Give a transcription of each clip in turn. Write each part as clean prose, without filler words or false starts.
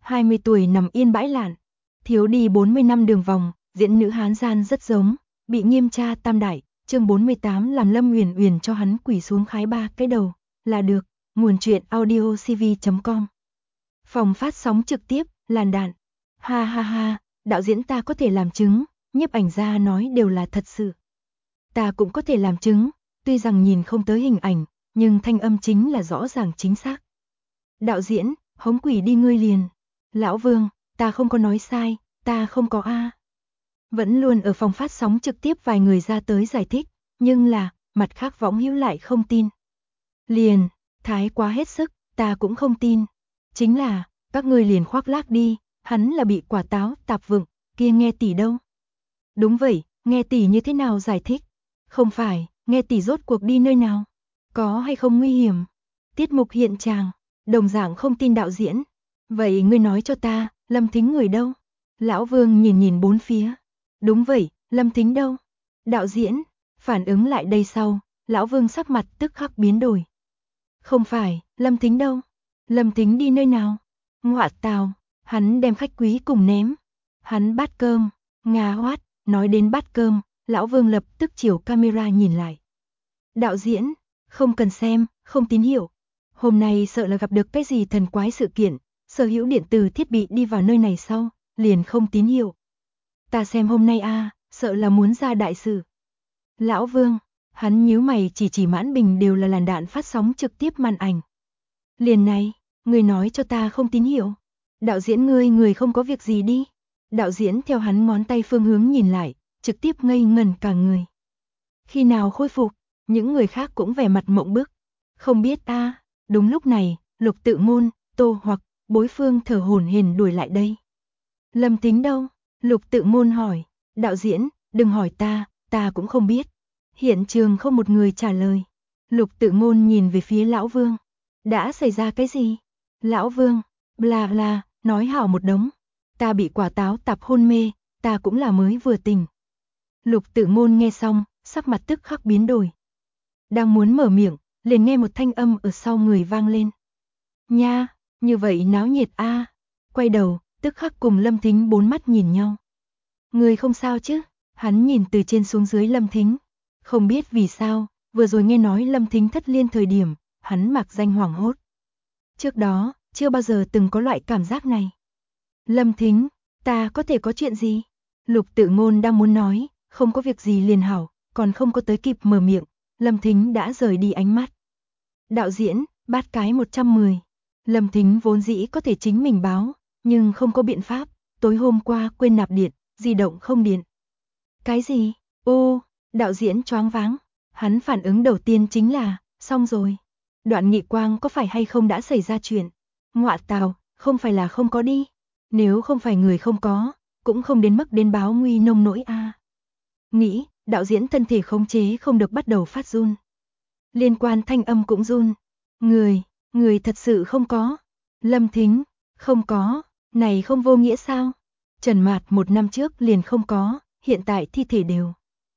20 tuổi nằm yên bãi lạn. Thiếu đi 40 năm đường vòng, diễn nữ Hán gian rất giống, bị nghiêm tra tam đại, chương 48 làm Lâm Uyển Uyển cho hắn quỳ xuống khái 3 cái đầu, là được. Nguồn truyện audiocv.com. Phòng phát sóng trực tiếp, làn đạn. Ha ha ha, đạo diễn ta có thể làm chứng, nhiếp ảnh gia nói đều là thật sự. Ta cũng có thể làm chứng, tuy rằng nhìn không tới hình ảnh, nhưng thanh âm chính là rõ ràng chính xác. Đạo diễn, hống quỷ đi ngươi liền. Lão Vương, ta không có nói sai, ta không có a. Vẫn luôn ở phòng phát sóng trực tiếp vài người ra tới giải thích, nhưng là, mặt khác võng hữu lại không tin. Liền, thái quá hết sức, ta cũng không tin. Chính là, các ngươi liền khoác lác đi, hắn là bị quả táo tạp vựng, kia nghe tỷ đâu. Đúng vậy, nghe tỷ như thế nào giải thích? Không phải, nghe tỷ rốt cuộc đi nơi nào? Có hay không nguy hiểm? Tiết mục hiện tràng, đồng dạng không tin đạo diễn. Vậy ngươi nói cho ta, Lâm Thính người đâu? Lão Vương nhìn nhìn bốn phía. Đúng vậy, Lâm Thính đâu? Đạo diễn, phản ứng lại đây sau, Lão Vương sắc mặt tức khắc biến đổi. Không phải, Lâm Thính đâu? Lâm Thính đi nơi nào? Ngọa tào, hắn đem khách quý cùng ném. Hắn bát cơm, Nga hoát, nói đến bát cơm, Lão Vương lập tức chiều camera nhìn lại. Đạo diễn, không cần xem, không tín hiệu. Hôm nay sợ là gặp được cái gì thần quái sự kiện, sở hữu điện tử thiết bị đi vào nơi này sau, liền không tín hiệu. Ta xem hôm nay sợ là muốn ra đại sự. Lão Vương, hắn nhíu mày chỉ mãn bình đều là làn đạn phát sóng trực tiếp màn ảnh. Liền này, người nói cho ta không tín hiệu. Đạo diễn người không có việc gì đi. Đạo diễn theo hắn ngón tay phương hướng nhìn lại, trực tiếp ngây ngẩn cả người. Khi nào khôi phục, những người khác cũng vẻ mặt mộng bức. Không biết đúng lúc này, Lục Tự Ngôn, Tô Hoặc, Bối Phương thở hổn hển đuổi lại đây. Lâm Thính đâu? Lục Tự Ngôn hỏi. Đạo diễn, đừng hỏi ta cũng không biết. Hiện trường không một người trả lời. Lục Tự Ngôn nhìn về phía Lão Vương. Đã xảy ra cái gì? Lão Vương, bla bla, nói hảo một đống. Ta bị quả táo tạp hôn mê, ta cũng là mới vừa tỉnh. Lục Tự Ngôn nghe xong, sắc mặt tức khắc biến đổi. Đang muốn mở miệng, liền nghe một thanh âm ở sau người vang lên. Nha, như vậy náo nhiệt Quay đầu, tức khắc cùng Lâm Thính bốn mắt nhìn nhau. Người không sao chứ? Hắn nhìn từ trên xuống dưới Lâm Thính. Không biết vì sao, vừa rồi nghe nói Lâm Thính thất liên thời điểm, hắn mặc danh hoảng hốt. Trước đó, chưa bao giờ từng có loại cảm giác này. Lâm Thính, ta có thể có chuyện gì? Lục Tự Ngôn đang muốn nói, không có việc gì liền hảo, còn không có tới kịp mở miệng, Lâm Thính đã rời đi ánh mắt. Đạo diễn, bát cái 110. Lâm Thính vốn dĩ có thể chính mình báo, nhưng không có biện pháp, tối hôm qua quên nạp điện, di động không điện. Cái gì? Đạo diễn choáng váng, hắn phản ứng đầu tiên chính là, xong rồi. Đoạn Nghị Quang có phải hay không đã xảy ra chuyện? Ngọa tào, không phải là không có đi. Nếu không phải người không có, cũng không đến mức đến báo nguy nông nỗi Nghĩ, đạo diễn thân thể khống chế không được bắt đầu phát run. Liên quan thanh âm cũng run. Người thật sự không có. Lâm Thính, không có, này không vô nghĩa sao? Trần Mạt 1 năm trước liền không có, hiện tại thi thể đều.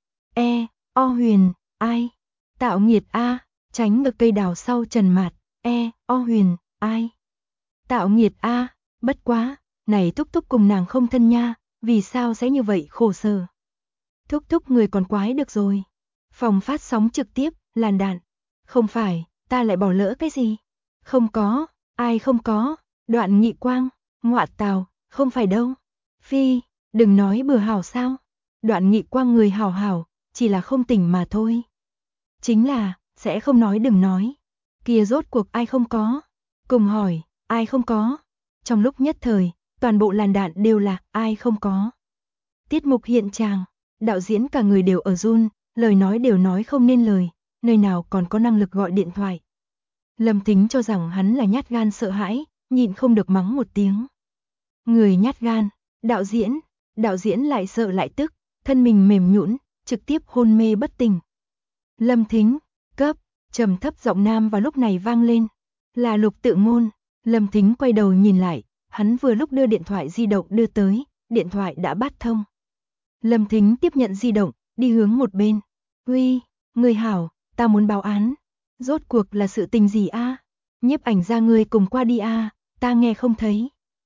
Huyền, ai? Tạo nghiệt tránh được cây đào sau Trần Mạt, Huyền, ai? Tạo nghiệt bất quá, này Thúc Thúc cùng nàng không thân nha, vì sao sẽ như vậy khổ sở? Thúc Thúc người còn quái được rồi. Phòng phát sóng trực tiếp, làn đạn. Không phải, ta lại bỏ lỡ cái gì? Không có, ai không có? Đoạn Nghị Quang, ngọa tào, không phải đâu. Phi, đừng nói bừa hảo sao? Đoạn Nghị Quang người hảo hảo, chỉ là không tỉnh mà thôi. Chính là, sẽ không nói đừng nói. Kia rốt cuộc ai không có? Cùng hỏi, ai không có? Trong lúc nhất thời, toàn bộ làn đạn đều là ai không có. Tiết mục hiện tràng, đạo diễn cả người đều ở run, lời nói đều nói không nên lời, nơi nào còn có năng lực gọi điện thoại. Lâm Thính cho rằng hắn là nhát gan sợ hãi, nhịn không được mắng một tiếng. Người nhát gan, đạo diễn lại sợ lại tức, thân mình mềm nhũn, trực tiếp hôn mê bất tỉnh. Lâm Thính, trầm thấp giọng nam vào lúc này vang lên, là Lục Tự Ngôn. Lâm Thính quay đầu nhìn lại, hắn vừa lúc đưa điện thoại di động đưa tới, điện thoại đã bắt thông. Lâm Thính tiếp nhận di động, đi hướng một bên. Uy, người hảo, ta muốn báo án. Rốt cuộc là sự tình gì Nhiếp ảnh gia người cùng qua đi ta nghe không thấy.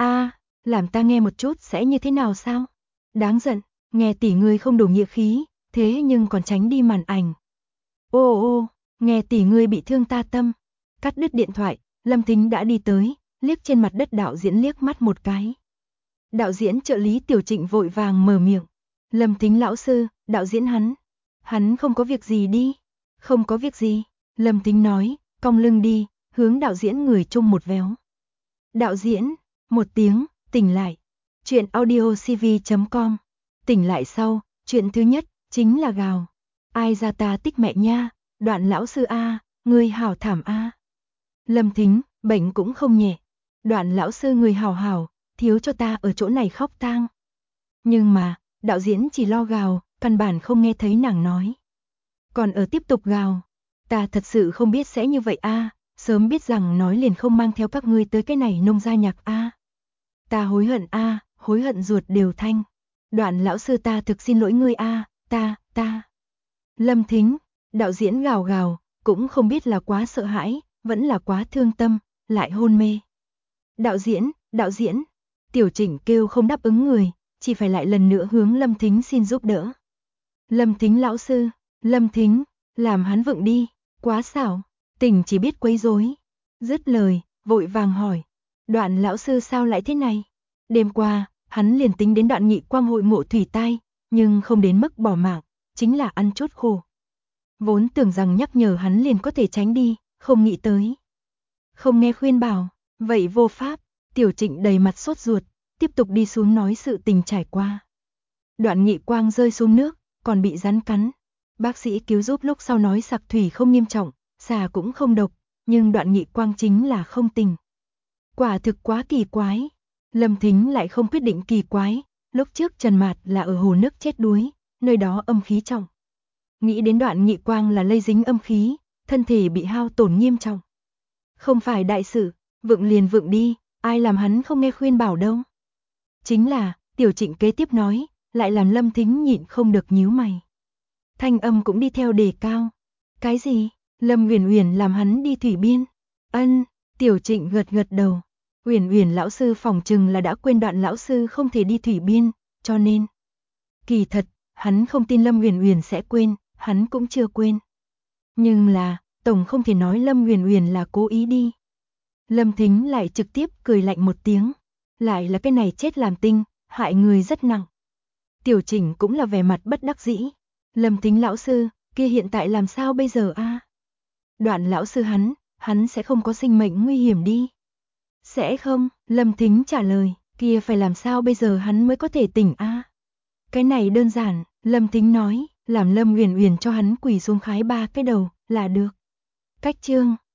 Làm ta nghe một chút sẽ như thế nào sao? Đáng giận, nghe tỷ ngươi không đủ nghĩa khí, thế nhưng còn tránh đi màn ảnh. Ô, nghe tỷ ngươi bị thương ta tâm. Cắt đứt điện thoại, Lâm Thính đã đi tới, liếc trên mặt đất đạo diễn liếc mắt một cái. Đạo diễn trợ lý Tiểu Trịnh vội vàng mở miệng. Lâm Thính lão sư, đạo diễn hắn không có việc gì đi. Không có việc gì, Lâm Thính nói, cong lưng đi, hướng đạo diễn người chung một véo. Đạo diễn, một tiếng, tỉnh lại. Chuyện audiocv.com. Tỉnh lại sau, chuyện thứ nhất, chính là gào. Ai ra ta tích mẹ nha, Đoạn lão sư a, người hảo thảm a. Lâm Thính, bệnh cũng không nhẹ. Đoạn lão sư người hảo hảo, thiếu cho ta ở chỗ này khóc tang. Nhưng mà, đạo diễn chỉ lo gào, căn bản không nghe thấy nàng nói. Còn ở tiếp tục gào. Ta thật sự không biết sẽ như vậy a, sớm biết rằng nói liền không mang theo các ngươi tới cái này nông gia nhạc a. Ta hối hận a, hối hận ruột đều thanh. Đoạn lão sư ta thực xin lỗi ngươi a, ta. Lâm Thính, đạo diễn gào gào, cũng không biết là quá sợ hãi, vẫn là quá thương tâm, lại hôn mê. Đạo diễn, Tiểu Trịnh kêu không đáp ứng người, chỉ phải lại lần nữa hướng Lâm Thính xin giúp đỡ. Lâm Thính lão sư, Lâm Thính, làm hắn vựng đi, quá xảo, Tình chỉ biết quấy rối. Dứt lời, vội vàng hỏi, Đoạn lão sư sao lại thế này? Đêm qua, hắn liền tính đến Đoạn Nghị Quang hội ngộ thủy tai, nhưng không đến mức bỏ mạng, chính là ăn chút khổ. Vốn tưởng rằng nhắc nhở hắn liền có thể tránh đi, không nghĩ tới. Không nghe khuyên bảo, vậy vô pháp, Tiểu Trịnh đầy mặt sốt ruột, tiếp tục đi xuống nói sự tình trải qua. Đoạn Nghị Quang rơi xuống nước, còn bị rắn cắn. Bác sĩ cứu giúp lúc sau nói sặc thủy không nghiêm trọng, xà cũng không độc, nhưng Đoạn Nghị Quang chính là không tỉnh. Quả thực quá kỳ quái. Lâm Thính lại không quyết định kỳ quái, lúc trước Trần Mạt là ở hồ nước chết đuối, nơi đó âm khí trọng. Nghĩ đến Đoạn Nghị Quang là lây dính âm khí, thân thể bị hao tổn nghiêm trọng. Không phải đại sự, vựng liền vựng đi, ai làm hắn không nghe khuyên bảo đâu. Chính là, Tiểu Trịnh kế tiếp nói, lại làm Lâm Thính nhịn không được nhíu mày. Thanh âm cũng đi theo đề cao. Cái gì? Lâm Uyển Uyển làm hắn đi thủy biên? Ân, Tiểu Trịnh gật đầu. Uyển Uyển lão sư phỏng chừng là đã quên Đoạn lão sư không thể đi thủy biên, cho nên. Kỳ thật, hắn không tin Lâm Uyển Uyển sẽ quên, hắn cũng chưa quên. Nhưng là, tổng không thể nói Lâm Uyển Uyển là cố ý đi. Lâm Thính lại trực tiếp cười lạnh một tiếng, lại là cái này chết làm tinh, hại người rất nặng. Tiểu Trịnh cũng là vẻ mặt bất đắc dĩ. Lâm Thính lão sư, kia hiện tại làm sao bây giờ a? Đoạn lão sư hắn sẽ không có sinh mệnh nguy hiểm đi. Sẽ không, Lâm Thính trả lời, kia phải làm sao bây giờ hắn mới có thể tỉnh a? Cái này đơn giản, Lâm Thính nói, làm Lâm Uyển Uyển cho hắn quỳ xuống khái 3 cái đầu, là được. Cách chương